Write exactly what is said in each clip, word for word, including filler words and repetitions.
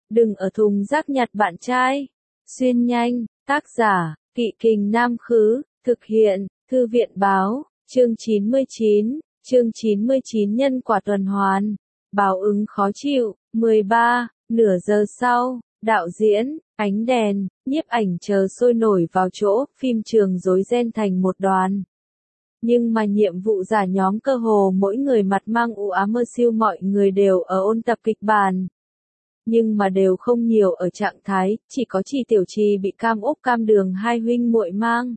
đừng ở thùng rác nhặt bạn trai. Xuyên nhanh, tác giả, Kỵ Kình Nam Khứ, thực hiện, Thư viện Báo, chương chín mươi chín, chương chín mươi chín nhân quả tuần hoàn, báo ứng khó chịu, mười ba, nửa giờ sau, đạo diễn, ánh đèn, nhiếp ảnh chờ sôi nổi vào chỗ, phim trường rối ren thành một đoàn. Nhưng mà nhiệm vụ giả nhóm cơ hồ mỗi người mặt mang u ám mơ siêu, mọi người đều ở ôn tập kịch bản. Nhưng mà đều không nhiều ở trạng thái, chỉ có Trì Tiểu Trì bị Cam Úc Cam Đường hai huynh muội mang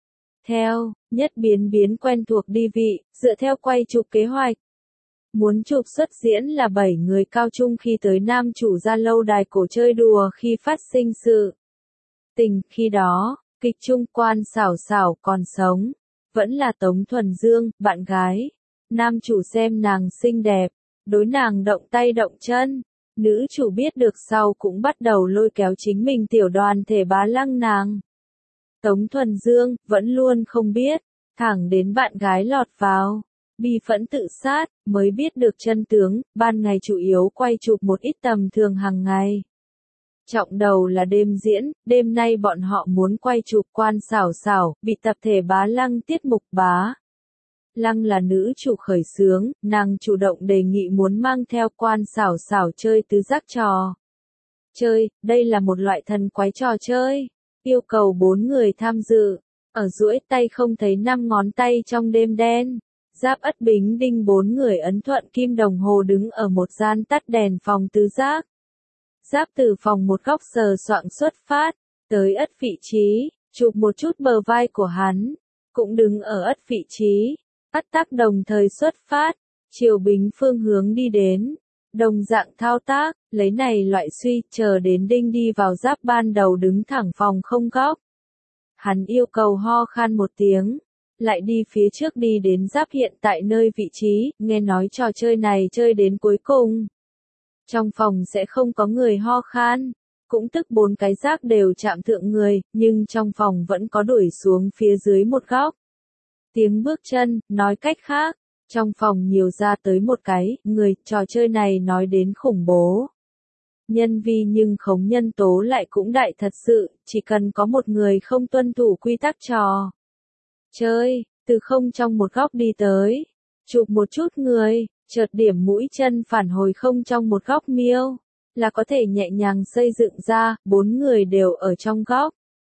theo, nhất biến biến quen thuộc đi vị, dựa theo quay chụp kế hoạch. Muốn chụp xuất diễn là bảy người cao trung khi tới nam chủ ra lâu đài cổ chơi đùa khi phát sinh sự tình, khi đó, kịch trung Quan Xảo Xảo còn sống, vẫn là Tống Thuần Dương, bạn gái. Nam chủ xem nàng xinh đẹp, đối nàng động tay động chân. Nữ chủ biết được sau cũng bắt đầu lôi kéo chính mình tiểu đoàn thể bá lăng nàng. Tống Thuần Dương, vẫn luôn không biết, thẳng đến bạn gái lọt vào, bi phẫn tự sát, mới biết được chân tướng, ban ngày chủ yếu quay chụp một ít tầm thường hàng ngày. Trọng đầu là đêm diễn, đêm nay bọn họ muốn quay chụp Quan Xảo Xảo, bị tập thể bá lăng tiết mục bá. Lăng là nữ chủ khởi xướng, nàng chủ động đề nghị muốn mang theo Quan Xảo Xảo chơi tứ giác trò chơi, đây là một loại thần quái trò chơi, yêu cầu bốn người tham dự, ở duỗi tay không thấy năm ngón tay trong đêm đen. Giáp Ất Bính Đinh bốn người ấn thuận kim đồng hồ đứng ở một gian tắt đèn phòng tứ giác. Giáp từ phòng một góc sờ soạng xuất phát, tới Ất vị trí, chụp một chút bờ vai của hắn, cũng đứng ở Ất vị trí. Ất Tắc đồng thời xuất phát, chiều Bính phương hướng đi đến, đồng dạng thao tác, lấy này loại suy, chờ đến Đinh đi vào Giáp ban đầu đứng thẳng phòng không góc. Hắn yêu cầu ho khan một tiếng, lại đi phía trước đi đến Giáp hiện tại nơi vị trí, nghe nói trò chơi này chơi đến cuối cùng. Trong phòng sẽ không có người ho khan, cũng tức bốn cái rác đều chạm thượng người, nhưng trong phòng vẫn có đuổi xuống phía dưới một góc. Tiếng bước chân, nói cách khác, trong phòng nhiều ra tới một cái, người, trò chơi này nói đến khủng bố. Nhân vi nhưng khống nhân tố lại cũng đại thật sự, chỉ cần có một người không tuân thủ quy tắc trò chơi, từ không trong một góc đi tới, chụp một chút người, chợt điểm mũi chân phản hồi không trong một góc miêu, là có thể nhẹ nhàng xây dựng ra, bốn người đều ở trong góc.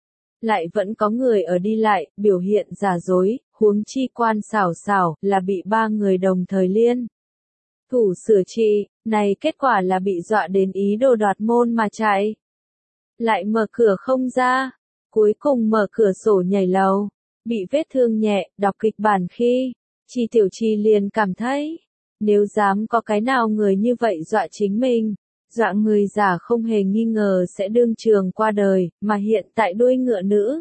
Lại vẫn có người ở đi lại, biểu hiện giả dối, huống chi Quan Xảo Xảo, là bị ba người đồng thời liên thủ sửa trị, này kết quả là bị dọa đến ý đồ đoạt môn mà chạy. Lại mở cửa không ra, cuối cùng mở cửa sổ nhảy lầu, bị vết thương nhẹ, đọc kịch bản khi, Trì Tiểu Trì liền cảm thấy, nếu dám có cái nào người như vậy dọa chính mình, dọa người giả không hề nghi ngờ sẽ đương trường qua đời, mà hiện tại đuôi ngựa nữ.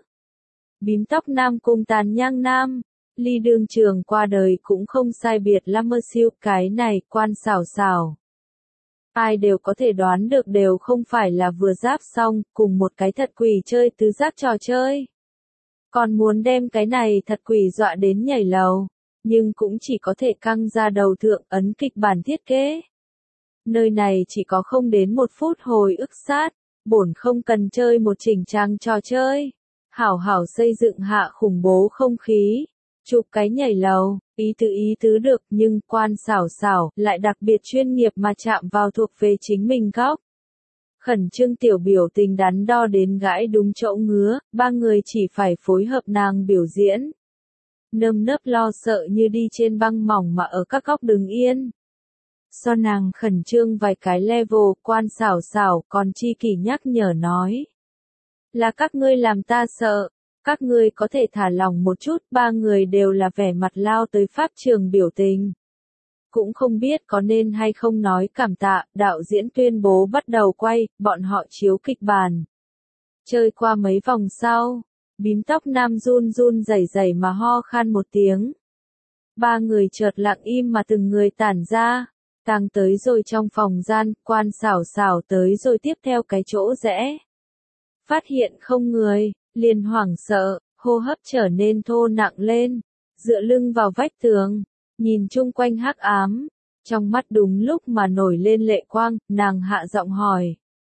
Bím tóc nam cung tàn nhang nam, ly đương trường qua đời cũng không sai biệt lắm mơ siêu, cái này Quan Xảo Xảo. Ai đều có thể đoán được đều không phải là vừa giáp xong, cùng một cái thật quỷ chơi tứ giác trò chơi. Còn muốn đem cái này thật quỷ dọa đến nhảy lầu, nhưng cũng chỉ có thể căng ra đầu thượng ấn kịch bản thiết kế. Nơi này chỉ có không đến một phút hồi ức sát, bổn không cần chơi một chỉnh trang trò chơi. Hảo hảo xây dựng hạ khủng bố không khí, chụp cái nhảy lầu, ý tứ ý tứ được, nhưng Quan Xảo Xảo lại đặc biệt chuyên nghiệp mà chạm vào thuộc về chính mình góc. Khẩn trương tiểu biểu tình đắn đo đến gãi đúng chỗ ngứa, ba người chỉ phải phối hợp nàng biểu diễn. Nơm nớp lo sợ như đi trên băng mỏng mà ở các góc đứng yên. Do nàng khẩn trương vài cái level, Quan Xảo Xảo còn chi kỷ nhắc nhở nói. Là các ngươi làm ta sợ, các ngươi có thể thả lỏng một chút, ba người đều là vẻ mặt lao tới pháp trường biểu tình. Cũng không biết có nên hay không nói cảm tạ, đạo diễn tuyên bố bắt đầu quay, bọn họ chiếu kịch bản. Chơi qua mấy vòng sau, bím tóc nam run run rẩy rẩy mà ho khan một tiếng. Ba người chợt lặng im mà từng người tản ra, tàng tới rồi trong phòng gian, Quan Xảo Xảo tới rồi tiếp theo cái chỗ rẽ. Phát hiện không người, liền hoảng sợ, hô hấp trở nên thô nặng lên, dựa lưng vào vách tường, nhìn chung quanh hắc ám, trong mắt đúng lúc mà nổi lên lệ quang, nàng hạ giọng hỏi.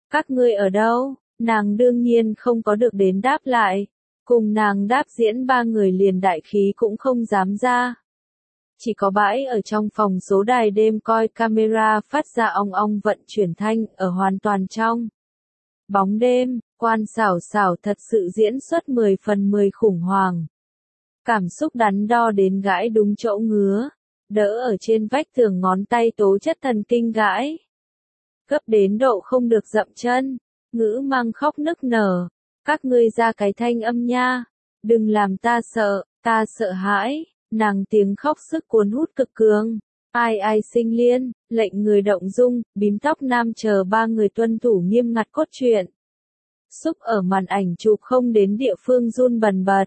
Các ngươi ở đâu? Nàng đương nhiên không có được đến đáp lại. Cùng nàng đáp diễn ba người liền đại khí cũng không dám ra. Chỉ có bãi ở trong phòng số đài đêm coi camera phát ra ong ong vận chuyển thanh ở hoàn toàn trong. Bóng đêm, Quan Sảo Sảo thật sự diễn xuất mười phần mười khủng hoảng. Cảm xúc đắn đo đến gãi đúng chỗ ngứa, đỡ ở trên vách tường ngón tay tố chất thần kinh gãi. Cấp đến độ không được dậm chân, ngữ mang khóc nức nở. Các ngươi ra cái thanh âm nha, đừng làm ta sợ, ta sợ hãi. Nàng tiếng khóc sức cuốn hút cực cường. Ai ai sinh liên, lệnh người động dung, bím tóc nam chờ ba người tuân thủ nghiêm ngặt cốt truyện. Xúc ở màn ảnh chụp không đến địa phương run bần bật.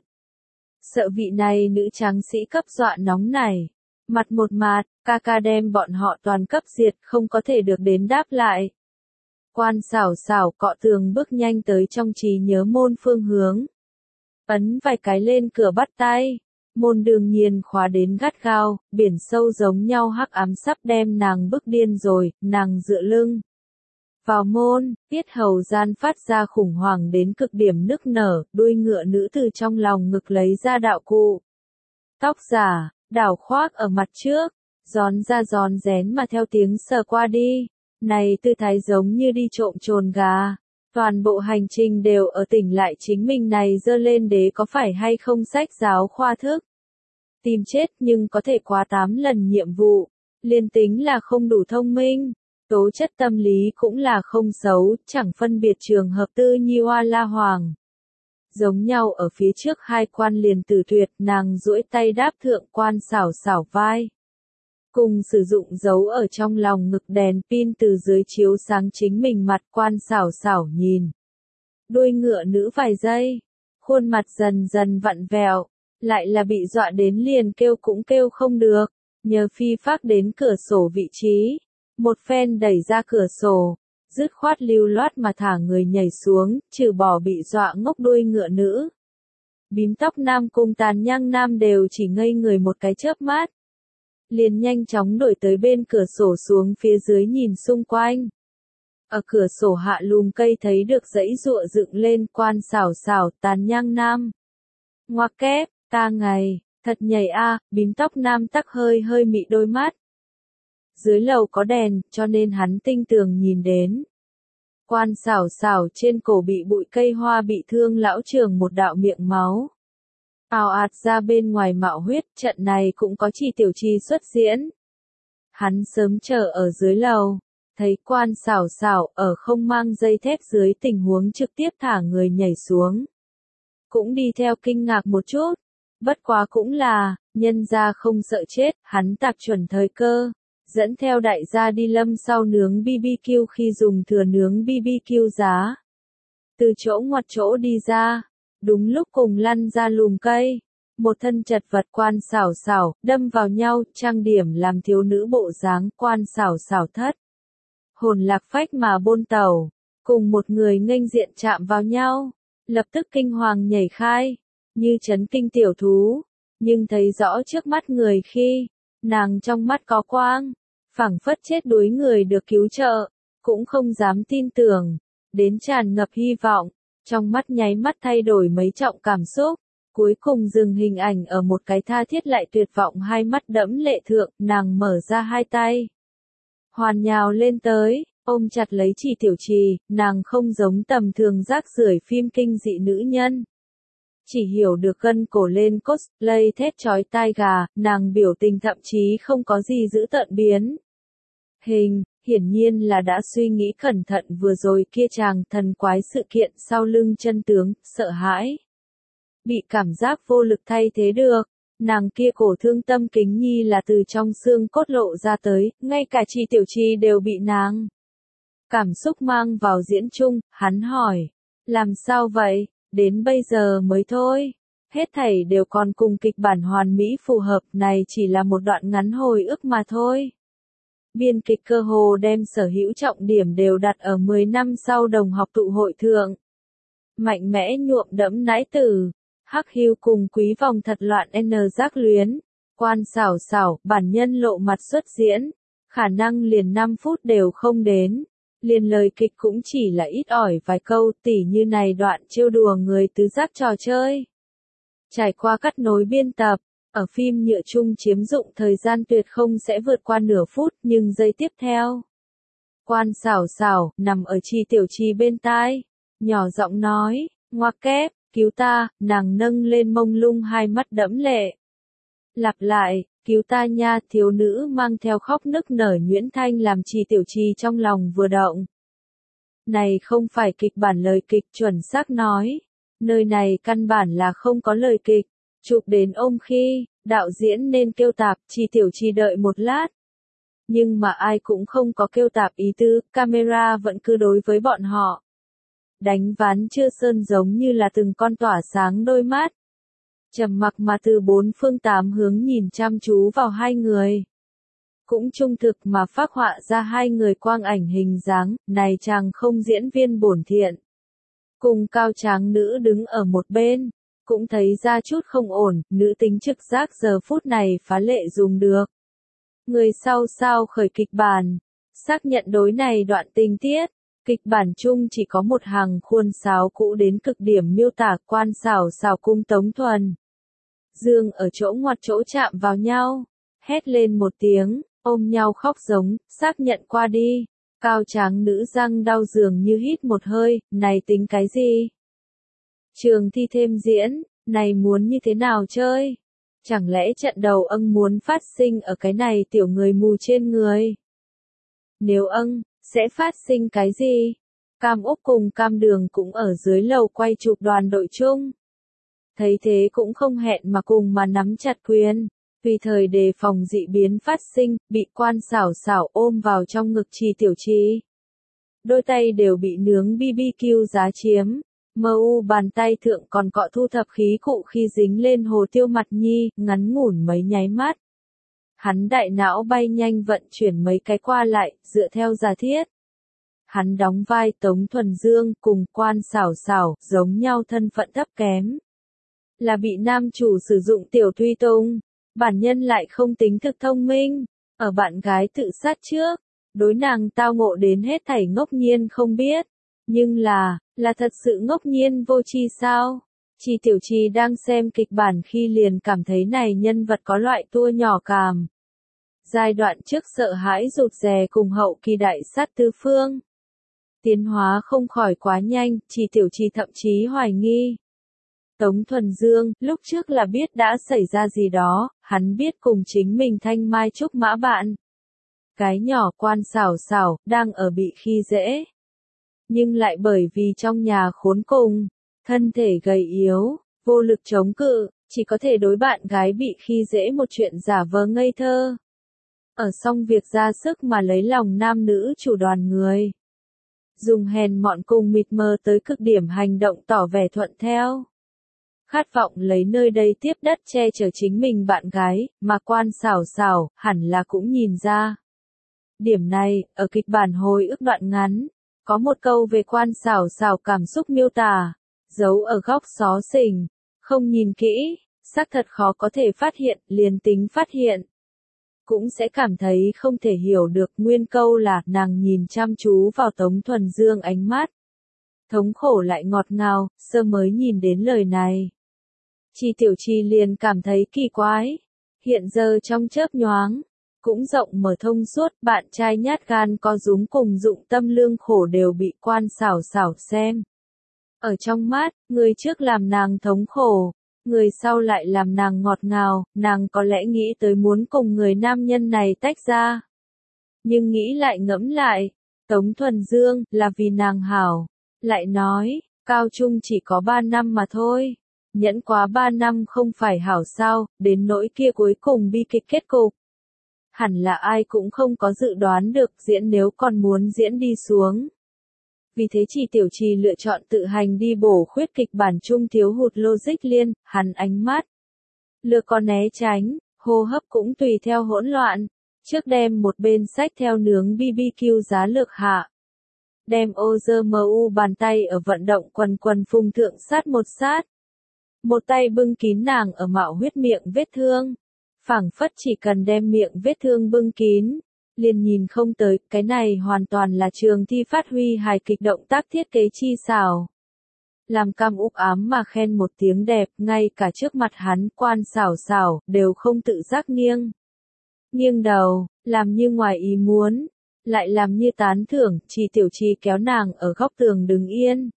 Sợ vị này nữ tráng sĩ cấp dọa nóng này. Mặt một mạt, ca ca đem bọn họ toàn cấp diệt không có thể được đến đáp lại. Quan Sảo Sảo cọ tường bước nhanh tới trong trí nhớ môn phương hướng. Ấn vài cái lên cửa bắt tay. Môn đương nhiên khóa đến gắt gao, biển sâu giống nhau hắc ám sắp đem nàng bức điên rồi, nàng dựa lưng vào môn, tiết hầu gian phát ra khủng hoảng đến cực điểm nức nở, đuôi ngựa nữ từ trong lòng ngực lấy ra đạo cụ. Tóc giả, đảo khoác ở mặt trước, gión ra gión rén mà theo tiếng sờ qua đi. Này tư thái giống như đi trộm trồn gà. Toàn bộ hành trình đều ở tỉnh lại chính mình này dơ lên đế có phải hay không sách giáo khoa thức. Tìm chết nhưng có thể quá tám lần nhiệm vụ. Liên tính là không đủ thông minh. Tố chất tâm lý cũng là không xấu, chẳng phân biệt trường hợp tư nhi hoa la hoàng. Giống nhau ở phía trước hai quan liền tử tuyệt, nàng duỗi tay đáp thượng Quan Sảo Sảo vai. Cùng sử dụng dấu ở trong lòng ngực đèn pin từ dưới chiếu sáng chính mình mặt Quan Sảo Sảo nhìn. Đuôi ngựa nữ vài giây, khuôn mặt dần dần vặn vẹo, lại là bị dọa đến liền kêu cũng kêu không được, nhờ phi phác đến cửa sổ vị trí. Một phen đẩy ra cửa sổ, dứt khoát lưu loát mà thả người nhảy xuống, trừ bỏ bị dọa ngốc đuôi ngựa nữ. Bím tóc nam cùng tàn nhang nam đều chỉ ngây người một cái chớp mắt. Liền nhanh chóng đổi tới bên cửa sổ xuống phía dưới nhìn xung quanh. Ở cửa sổ hạ lùm cây thấy được dãy ruộng dựng lên Quan Sảo Sảo tàn nhang nam. Ngoặc kép, ta ngày, thật nhảy a, bím tóc nam tắc hơi hơi mị đôi mắt. Dưới lầu có đèn, cho nên hắn tinh tường nhìn đến. Quan Sảo Sảo trên cổ bị bụi cây hoa bị thương lão trường một đạo miệng máu. Ào ạt ra bên ngoài mạo huyết, trận này cũng có chỉ tiểu trì xuất diễn. Hắn sớm chờ ở dưới lầu, thấy Quan Sảo Sảo ở không mang dây thép dưới tình huống trực tiếp thả người nhảy xuống. Cũng đi theo kinh ngạc một chút, bất quá cũng là, nhân ra không sợ chết, hắn tạc chuẩn thời cơ. Dẫn theo đại gia đi lâm sau nướng bi bi kiu khi dùng thừa nướng bi bi kiu giá. Từ chỗ ngoặt chỗ đi ra, đúng lúc cùng lăn ra lùm cây. Một thân chật vật Quan Sảo Sảo, đâm vào nhau, trang điểm làm thiếu nữ bộ dáng Quan Sảo Sảo thất. Hồn lạc phách mà bôn tàu, cùng một người nghênh diện chạm vào nhau, lập tức kinh hoàng nhảy khai, như chấn kinh tiểu thú, nhưng thấy rõ trước mắt người khi, nàng trong mắt có quang. Phảng phất chết đuối người được cứu trợ, cũng không dám tin tưởng, đến tràn ngập hy vọng, trong mắt nháy mắt thay đổi mấy trọng cảm xúc, cuối cùng dừng hình ảnh ở một cái tha thiết lại tuyệt vọng hai mắt đẫm lệ thượng, nàng mở ra hai tay. Hoàn nhào lên tới, ôm chặt lấy chỉ tiểu trì, nàng không giống tầm thường rác rưởi phim kinh dị nữ nhân. Chỉ hiểu được gân cổ lên cosplay thét chói tai gà, nàng biểu tình thậm chí không có gì giữ tợn biến. Hình, hiển nhiên là đã suy nghĩ cẩn thận vừa rồi kia chàng thần quái sự kiện sau lưng chân tướng, sợ hãi. Bị cảm giác vô lực thay thế được, nàng kia cổ thương tâm kính nhi là từ trong xương cốt lộ ra tới, ngay cả chi tiểu chi đều bị nàng. Cảm xúc mang vào diễn chung, hắn hỏi, làm sao vậy? Đến bây giờ mới thôi. Hết thảy đều còn cùng kịch bản hoàn mỹ phù hợp, này chỉ là một đoạn ngắn hồi ức mà thôi. Biên kịch cơ hồ đem sở hữu trọng điểm đều đặt ở mười năm sau đồng học tụ hội thượng. Mạnh mẽ nhuộm đẫm nãi tử, hắc hưu cùng quý vòng thật loạn n giác luyến, Quan Sảo Sảo, bản nhân lộ mặt xuất diễn, khả năng liền năm phút đều không đến. liền lời kịch cũng chỉ là ít ỏi vài câu, tỉ như này đoạn trêu đùa người tứ giác trò chơi. Trải qua cắt nối biên tập, ở phim nhựa chung chiếm dụng thời gian tuyệt không sẽ vượt qua nửa phút, nhưng giây tiếp theo. Quan xảo xảo, nằm ở Chi Tiểu Chi bên tai, nhỏ giọng nói, ngoặc kép, cứu ta, nàng nâng lên mông lung hai mắt đẫm lệ. Lặp lại, cứu ta nha, thiếu nữ mang theo khóc nức nở nhuyễn thanh làm Chi Tiểu Chi trong lòng vừa động. Này không phải kịch bản lời kịch chuẩn xác nói, nơi này căn bản là không có lời kịch, chụp đến ôm khi, đạo diễn nên kêu tạp, Chi Tiểu Chi đợi một lát. Nhưng mà ai cũng không có kêu tạp ý tứ, camera vẫn cứ đối với bọn họ. Đánh ván chưa sơn giống như là từng con tỏa sáng đôi mắt. Trầm mặc mà từ bốn phương tám hướng nhìn chăm chú vào hai người. Cũng trung thực mà phác họa ra hai người quang ảnh hình dáng, này chàng không diễn viên bổn thiện. Cùng cao tráng nữ đứng ở một bên, cũng thấy ra chút không ổn, nữ tính trực giác giờ phút này phá lệ dùng được. Người sau sao khởi kịch bản, xác nhận đối này đoạn tình tiết, kịch bản chung chỉ có một hàng khuôn sáo cũ đến cực điểm miêu tả quan xảo xảo cung Tống Thuần. Dương ở chỗ ngoặt chỗ chạm vào nhau, hét lên một tiếng, ôm nhau khóc giống, xác nhận qua đi. Cao tráng nữ răng đau dường như hít một hơi, này tính cái gì? Trường thi thêm diễn, này muốn như thế nào chơi? Chẳng lẽ trận đầu âng muốn phát sinh ở cái này tiểu người mù trên người? Nếu âng, sẽ phát sinh cái gì? Cam Úc cùng Cam Đường cũng ở dưới lầu quay chụp đoàn đội chung. Thấy thế cũng không hẹn mà cùng mà nắm chặt quyền. Tùy thời đề phòng dị biến phát sinh, bị quan xảo xảo ôm vào trong ngực Chi Tiểu Chi. Đôi tay đều bị nướng bê bê kiu giá chiếm. Mờ u bàn tay thượng còn cọ thu thập khí cụ khi dính lên hồ tiêu mặt nhi, ngắn ngủn mấy nháy mắt. Hắn đại não bay nhanh vận chuyển mấy cái qua lại, dựa theo giả thiết. Hắn đóng vai Tống Thuần Dương cùng quan xảo xảo, giống nhau thân phận thấp kém. Là bị nam chủ sử dụng tiểu tùy tùng. Bản nhân lại không tính thực thông minh, ở bạn gái tự sát trước, đối nàng tao ngộ đến hết thảy ngốc nhiên không biết, nhưng là, là thật sự ngốc nhiên vô tri sao? Chi Tiểu Chi đang xem kịch bản khi liền cảm thấy này nhân vật có loại tua nhỏ cảm. Giai đoạn trước sợ hãi rụt rè cùng hậu kỳ đại sát tứ phương. Tiến hóa không khỏi quá nhanh, Chi Tiểu Chi thậm chí hoài nghi. Tống Thuần Dương, lúc trước là biết đã xảy ra gì đó, hắn biết cùng chính mình thanh mai trúc mã bạn. Cái nhỏ quan xảo xảo, đang ở bị khi dễ. Nhưng lại bởi vì trong nhà khốn cùng, thân thể gầy yếu, vô lực chống cự, chỉ có thể đối bạn gái bị khi dễ một chuyện giả vờ ngây thơ. Ở xong việc ra sức mà lấy lòng nam nữ chủ đoàn người. Dùng hèn mọn cùng mịt mờ tới cực điểm hành động tỏ vẻ thuận theo. Khát vọng lấy nơi đây tiếp đất che chở chính mình bạn gái, mà quan xảo xảo, hẳn là cũng nhìn ra. Điểm này, ở kịch bản hồi ức đoạn ngắn, có một câu về quan xảo xảo cảm xúc miêu tả, giấu ở góc xó xỉnh, không nhìn kỹ, xác thật khó có thể phát hiện, liền tính phát hiện. Cũng sẽ cảm thấy không thể hiểu được nguyên câu là nàng nhìn chăm chú vào Tống Thuần Dương ánh mắt. Thống khổ lại ngọt ngào, sơ mới nhìn đến lời này. Chi Tiểu Chi liền cảm thấy kỳ quái. Hiện giờ trong chớp nhoáng, cũng rộng mở thông suốt, bạn trai nhát gan có dúng cùng dụng tâm lương khổ đều bị quan xảo xảo xem. Ở trong mắt, người trước làm nàng thống khổ, người sau lại làm nàng ngọt ngào, nàng có lẽ nghĩ tới muốn cùng người nam nhân này tách ra. Nhưng nghĩ lại ngẫm lại, Tống Thuần Dương là vì nàng hảo, lại nói, cao trung chỉ có ba năm mà thôi. Nhẫn quá ba năm không phải hảo sao, đến nỗi kia cuối cùng bi kịch kết cục. Hẳn là ai cũng không có dự đoán được diễn nếu còn muốn diễn đi xuống. Vì thế Chi Tiểu Chi lựa chọn tự hành đi bổ khuyết kịch bản chung thiếu hụt logic liên, hắn ánh mắt. Lừa có né tránh, hô hấp cũng tùy theo hỗn loạn. Trước đem một bên sách theo nướng bê bê kiu giá lược hạ. Đem ô dơ mờ u bàn tay ở vận động quần quần phung thượng sát một sát. Một tay bưng kín nàng ở mạo huyết miệng vết thương. Phảng phất chỉ cần đem miệng vết thương bưng kín, liền nhìn không tới, cái này hoàn toàn là trường thi phát huy hài kịch động tác thiết kế chi xảo. Làm Cam Úc ám mà khen một tiếng đẹp, ngay cả trước mặt hắn Quan xảo xảo, đều không tự giác nghiêng. Nghiêng đầu, làm như ngoài ý muốn, lại làm như tán thưởng, Trì Tiểu Trì kéo nàng ở góc tường đứng yên.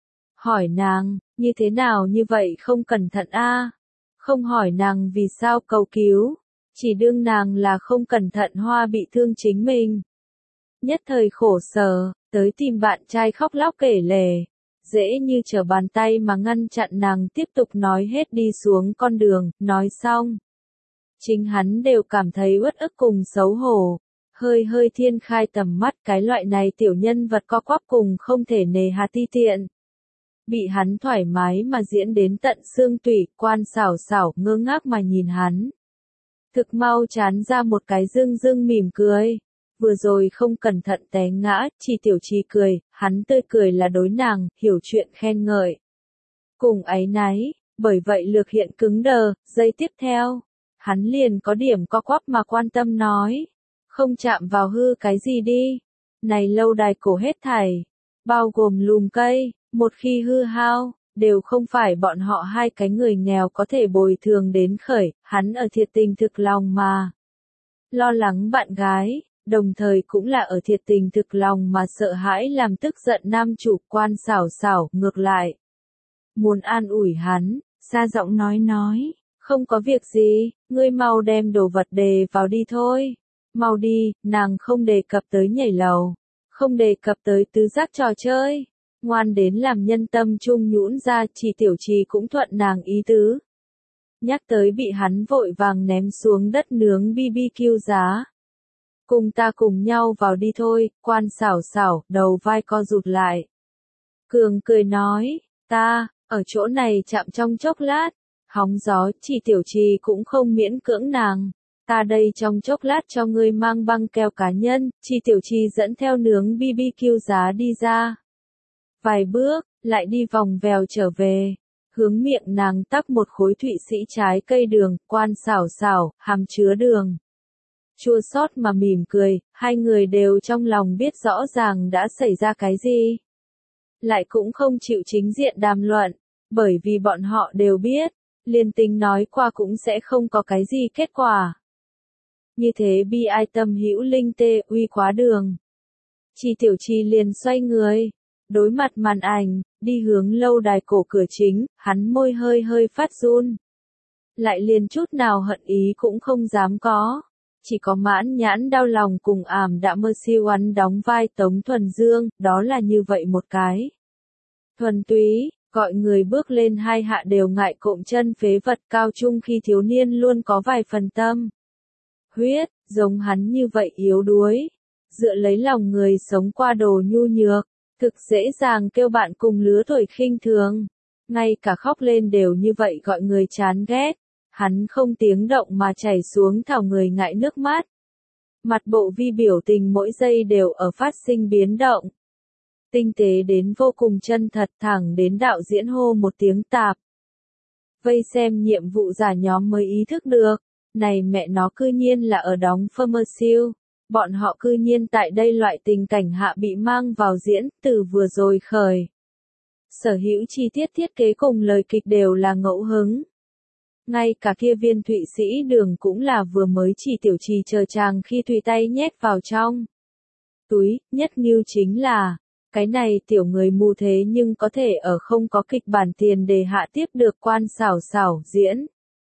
Hỏi nàng, như thế nào như vậy không cẩn thận a? Không hỏi nàng vì sao cầu cứu, chỉ đương nàng là không cẩn thận hoa bị thương chính mình. Nhất thời khổ sở, tới tìm bạn trai khóc lóc kể lể, dễ như trở bàn tay mà ngăn chặn nàng tiếp tục nói hết đi xuống con đường, nói xong. Chính hắn đều cảm thấy uất ức cùng xấu hổ, hơi hơi thiên khai tầm mắt, cái loại này tiểu nhân vật co quắp cùng không thể nề hà ti tiện. Bị hắn thoải mái mà diễn đến tận xương tủy, Quan xảo xảo ngơ ngác mà nhìn hắn. Thực mau chán ra một cái dưng dưng mỉm cười. Vừa rồi không cẩn thận té ngã, Trì Tiểu Trì cười, hắn tươi cười là đối nàng, hiểu chuyện khen ngợi. Cùng áy náy, bởi vậy lược hiện cứng đờ, giây tiếp theo, hắn liền có điểm co quắp mà quan tâm nói. Không chạm vào hư cái gì đi. Này lâu đài cổ hết thảy, bao gồm lùm cây, một khi hư hao, đều không phải bọn họ hai cái người nghèo có thể bồi thường đến khởi, hắn ở thiệt tình thực lòng mà. Lo lắng bạn gái, đồng thời cũng là ở thiệt tình thực lòng mà sợ hãi làm tức giận nam chủ. Quan xảo xảo, ngược lại. Muốn an ủi hắn, xa giọng nói nói, không có việc gì, ngươi mau đem đồ vật đề vào đi thôi. Mau đi, nàng không đề cập tới nhảy lầu, không đề cập tới tứ giác trò chơi. Ngoan đến làm nhân tâm trung nhũn ra, Trì Tiểu Trì cũng thuận nàng ý tứ. Nhắc tới bị hắn vội vàng ném xuống đất nướng bi bi kiu giá. Cùng ta cùng nhau vào đi thôi, Quan xảo xảo, đầu vai co rụt lại. Cường cười nói, ta, ở chỗ này chạm trong chốc lát, hóng gió, Trì Tiểu Trì cũng không miễn cưỡng nàng. Ta đây trong chốc lát cho ngươi mang băng keo cá nhân, Trì Tiểu Trì dẫn theo nướng bi bi kiu giá đi ra. Vài bước, lại đi vòng vèo trở về, hướng miệng nàng tắc một khối Thụy Sĩ trái cây đường, Quan xảo xảo, hàm chứa đường. Chua xót mà mỉm cười, hai người đều trong lòng biết rõ ràng đã xảy ra cái gì. Lại cũng không chịu chính diện đàm luận, bởi vì bọn họ đều biết, liền tính nói qua cũng sẽ không có cái gì kết quả. Như thế bi ai tâm hữu linh tê, uy quá đường. Trì Tiểu Trì liền xoay người, đối mặt màn ảnh, đi hướng lâu đài cổ cửa chính, hắn môi hơi hơi phát run. Lại liền chút nào hận ý cũng không dám có, chỉ có mãn nhãn đau lòng cùng ảm đạm mơ siêu hắn đóng vai Tống Thuần Dương, đó là như vậy một cái. Thuần túy, gọi người bước lên hai hạ đều ngại cộm chân phế vật cao trung khi thiếu niên luôn có vài phần tâm. Huyết, giống hắn như vậy yếu đuối, dựa lấy lòng người sống qua đồ nhu nhược, thực dễ dàng kêu bạn cùng lứa tuổi khinh thường. Ngay cả khóc lên đều như vậy gọi người chán ghét. Hắn không tiếng động mà chảy xuống thảo người ngại nước mắt. Mặt bộ vi biểu tình mỗi giây đều ở phát sinh biến động. Tinh tế đến vô cùng chân thật, thẳng đến đạo diễn hô một tiếng tạp. Vây xem nhiệm vụ giả nhóm mới ý thức được, này mẹ nó cư nhiên là ở đóng commercial. Bọn họ cư nhiên tại đây loại tình cảnh hạ bị mang vào diễn, từ vừa rồi khởi. Sở hữu chi tiết thiết kế cùng lời kịch đều là ngẫu hứng. Ngay cả kia viên Thụy Sĩ đường cũng là vừa mới Trì Tiểu Trì chờ chàng khi tùy tay nhét vào trong túi, nhất như chính là, cái này tiểu người mù thế nhưng có thể ở không có kịch bản tiền đề hạ tiếp được Quan xảo xảo diễn.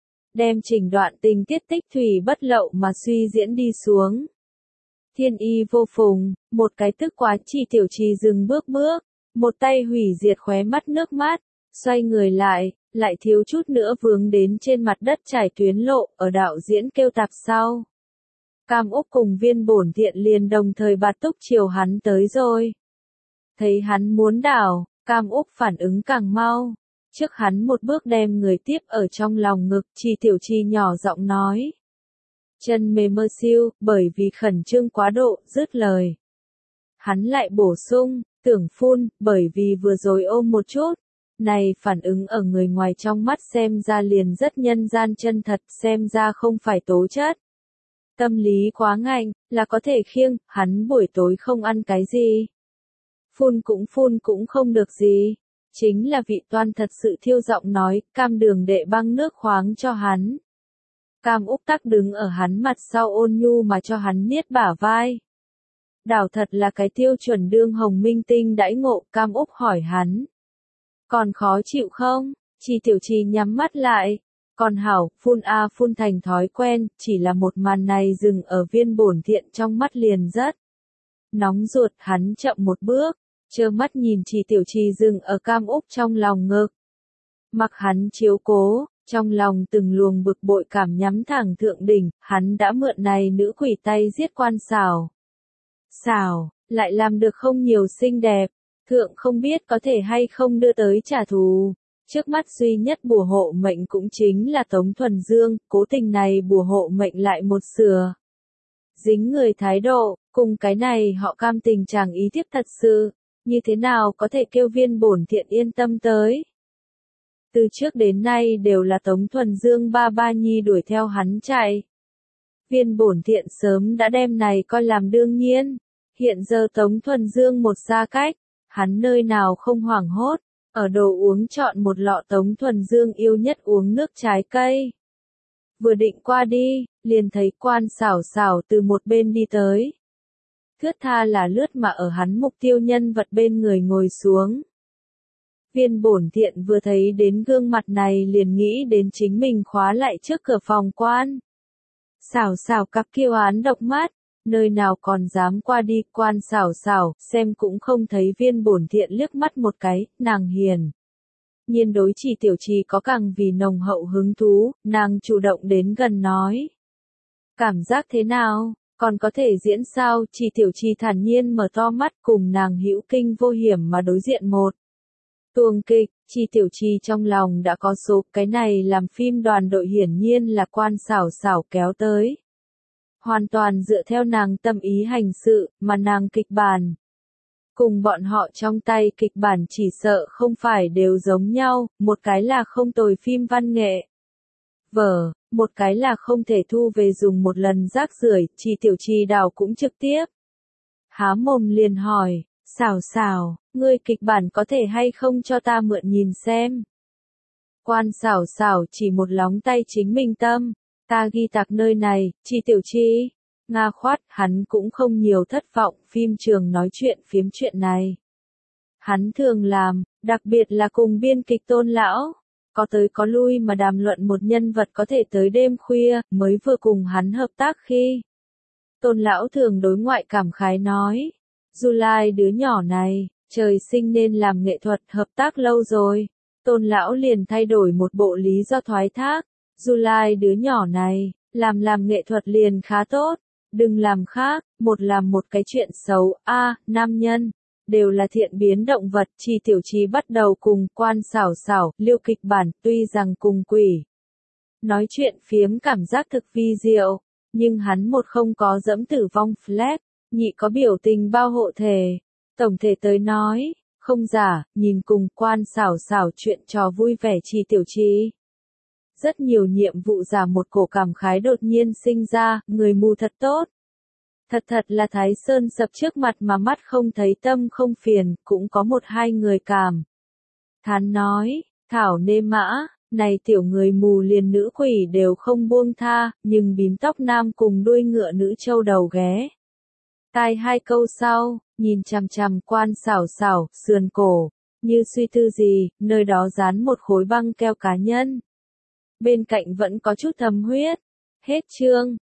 Đem chỉnh đoạn tình tiết tích thủy bất lậu mà suy diễn đi xuống. Thiên y vô phùng, một cái tức quá Trì Tiểu Trì dừng bước bước, một tay hủy diệt khóe mắt nước mắt, xoay người lại, lại thiếu chút nữa vướng đến trên mặt đất trải tuyến lộ, ở đạo diễn kêu tạp sau. Cam Úc cùng Viên Bổn Thiện liền đồng thời bạt túc chiều hắn tới rồi. Thấy hắn muốn đảo, Cam Úc phản ứng càng mau. Trước hắn một bước đem người tiếp ở trong lòng ngực, Trì Tiểu Trì nhỏ giọng nói. Chân mê mơ siêu, bởi vì khẩn trương quá độ, dứt lời. Hắn lại bổ sung, tưởng phun, bởi vì vừa rồi ôm một chút. Này phản ứng ở người ngoài trong mắt xem ra liền rất nhân gian chân thật, xem ra không phải tố chất. Tâm lý quá ngạnh, là có thể khiêng, hắn buổi tối không ăn cái gì. Phun cũng phun cũng không được gì. Chính là vị toan thật sự thiêu giọng nói, Cam Đường đệ băng nước khoáng cho hắn. Cam Úc Tắc đứng ở hắn mặt sau ôn nhu mà cho hắn niết bả vai. Đảo thật là cái tiêu chuẩn đương hồng minh tinh đãi ngộ, Cam Úc hỏi hắn. Còn khó chịu không? Chi Tiểu Trì nhắm mắt lại. Còn hảo, phun a phun thành thói quen, chỉ là một màn này dừng ở Viên Bổn Thiện trong mắt liền rất nóng ruột, hắn chậm một bước, trơ mắt nhìn Chi Tiểu Trì dừng ở Cam Úc trong lòng ngực. Mặc hắn chiếu cố, trong lòng từng luồng bực bội cảm nhắm thẳng thượng đỉnh, hắn đã mượn này nữ quỷ tay giết Quan Xảo. Xảo, lại làm được không nhiều xinh đẹp, thượng không biết có thể hay không đưa tới trả thù. Trước mắt duy nhất bùa hộ mệnh cũng chính là Tống Thuần Dương, cố tình này bùa hộ mệnh lại một sửa. Dính người thái độ, cùng cái này họ cam tình chàng ý tiếp thật sự, như thế nào có thể kêu Viên Bổn Thiện yên tâm tới. Từ trước đến nay đều là Tống Thuần Dương ba ba nhi đuổi theo hắn chạy. Viên Bổn Thiện sớm đã đem này coi làm đương nhiên, hiện giờ Tống Thuần Dương một xa cách, hắn nơi nào không hoảng hốt. Ở đồ uống chọn một lọ Tống Thuần Dương yêu nhất uống nước trái cây. Vừa định qua đi, liền thấy Quan Xảo Xảo từ một bên đi tới. Thướt tha là lướt mà ở hắn mục tiêu nhân vật bên người ngồi xuống. Viên Bổn Thiện vừa thấy đến gương mặt này liền nghĩ đến chính mình khóa lại trước cửa phòng Quan Xảo Xảo cặp kiêu án độc mắt. Nơi nào còn dám qua đi, Quan Xảo Xảo, xem cũng không thấy Viên Bổn Thiện liếc mắt một cái, nàng hiền. Nhiên đối Chi Tiểu Trì có càng vì nồng hậu hứng thú, nàng chủ động đến gần nói. Cảm giác thế nào, còn có thể diễn sao, Chi Tiểu Trì thản nhiên mở to mắt cùng nàng hữu kinh vô hiểm mà đối diện một. Tuồng kịch, Chi Tiểu Trì trong lòng đã có số, cái này làm phim đoàn đội hiển nhiên là Quan Xảo Xảo kéo tới. Hoàn toàn dựa theo nàng tâm ý hành sự, mà nàng kịch bản. Cùng bọn họ trong tay kịch bản chỉ sợ không phải đều giống nhau, một cái là không tồi phim văn nghệ. Vở, một cái là không thể thu về dùng một lần rác rưởi, Chi Tiểu Trì đảo cũng trực tiếp. Há mồm liền hỏi, Xảo Xảo, ngươi kịch bản có thể hay không cho ta mượn nhìn xem. Quan Xảo Xảo chỉ một lóng tay chính mình tâm. Ta ghi tạc nơi này, Chi Tiểu Trì. Nga khoát, hắn cũng không nhiều thất vọng, phim trường nói chuyện phiếm chuyện này. Hắn thường làm, đặc biệt là cùng biên kịch Tôn Lão. Có tới có lui mà đàm luận một nhân vật có thể tới đêm khuya, mới vừa cùng hắn hợp tác khi. Tôn Lão thường đối ngoại cảm khái nói. July đứa nhỏ này, trời sinh nên làm nghệ thuật hợp tác lâu rồi. Tôn Lão liền thay đổi một bộ lý do thoái thác. July đứa nhỏ này, làm làm nghệ thuật liền khá tốt, đừng làm khác, một làm một cái chuyện xấu, a à, nam nhân, đều là thiện biến động vật, Chi Tiểu Trì bắt đầu cùng Quan Xảo Xảo, liêu kịch bản, tuy rằng cùng quỷ. Nói chuyện phiếm cảm giác thực vi diệu, nhưng hắn một không có dẫm tử vong flag, nhị có biểu tình bao hộ thể, tổng thể tới nói, không giả, nhìn cùng Quan Xảo Xảo chuyện trò vui vẻ Chi Tiểu Trì. Rất nhiều nhiệm vụ giả một cổ cảm khái đột nhiên sinh ra, người mù thật tốt. Thật thật là Thái Sơn sập trước mặt mà mắt không thấy tâm không phiền, cũng có một hai người cảm. Thán nói, Thảo nê mã, này tiểu người mù liền nữ quỷ đều không buông tha, nhưng bím tóc nam cùng đuôi ngựa nữ châu đầu ghé. Tai hai câu sau, nhìn chằm chằm Quan Xảo Xảo, sườn cổ, như suy tư gì, nơi đó dán một khối băng keo cá nhân. Bên cạnh vẫn có chút thấm huyết. Hết chương.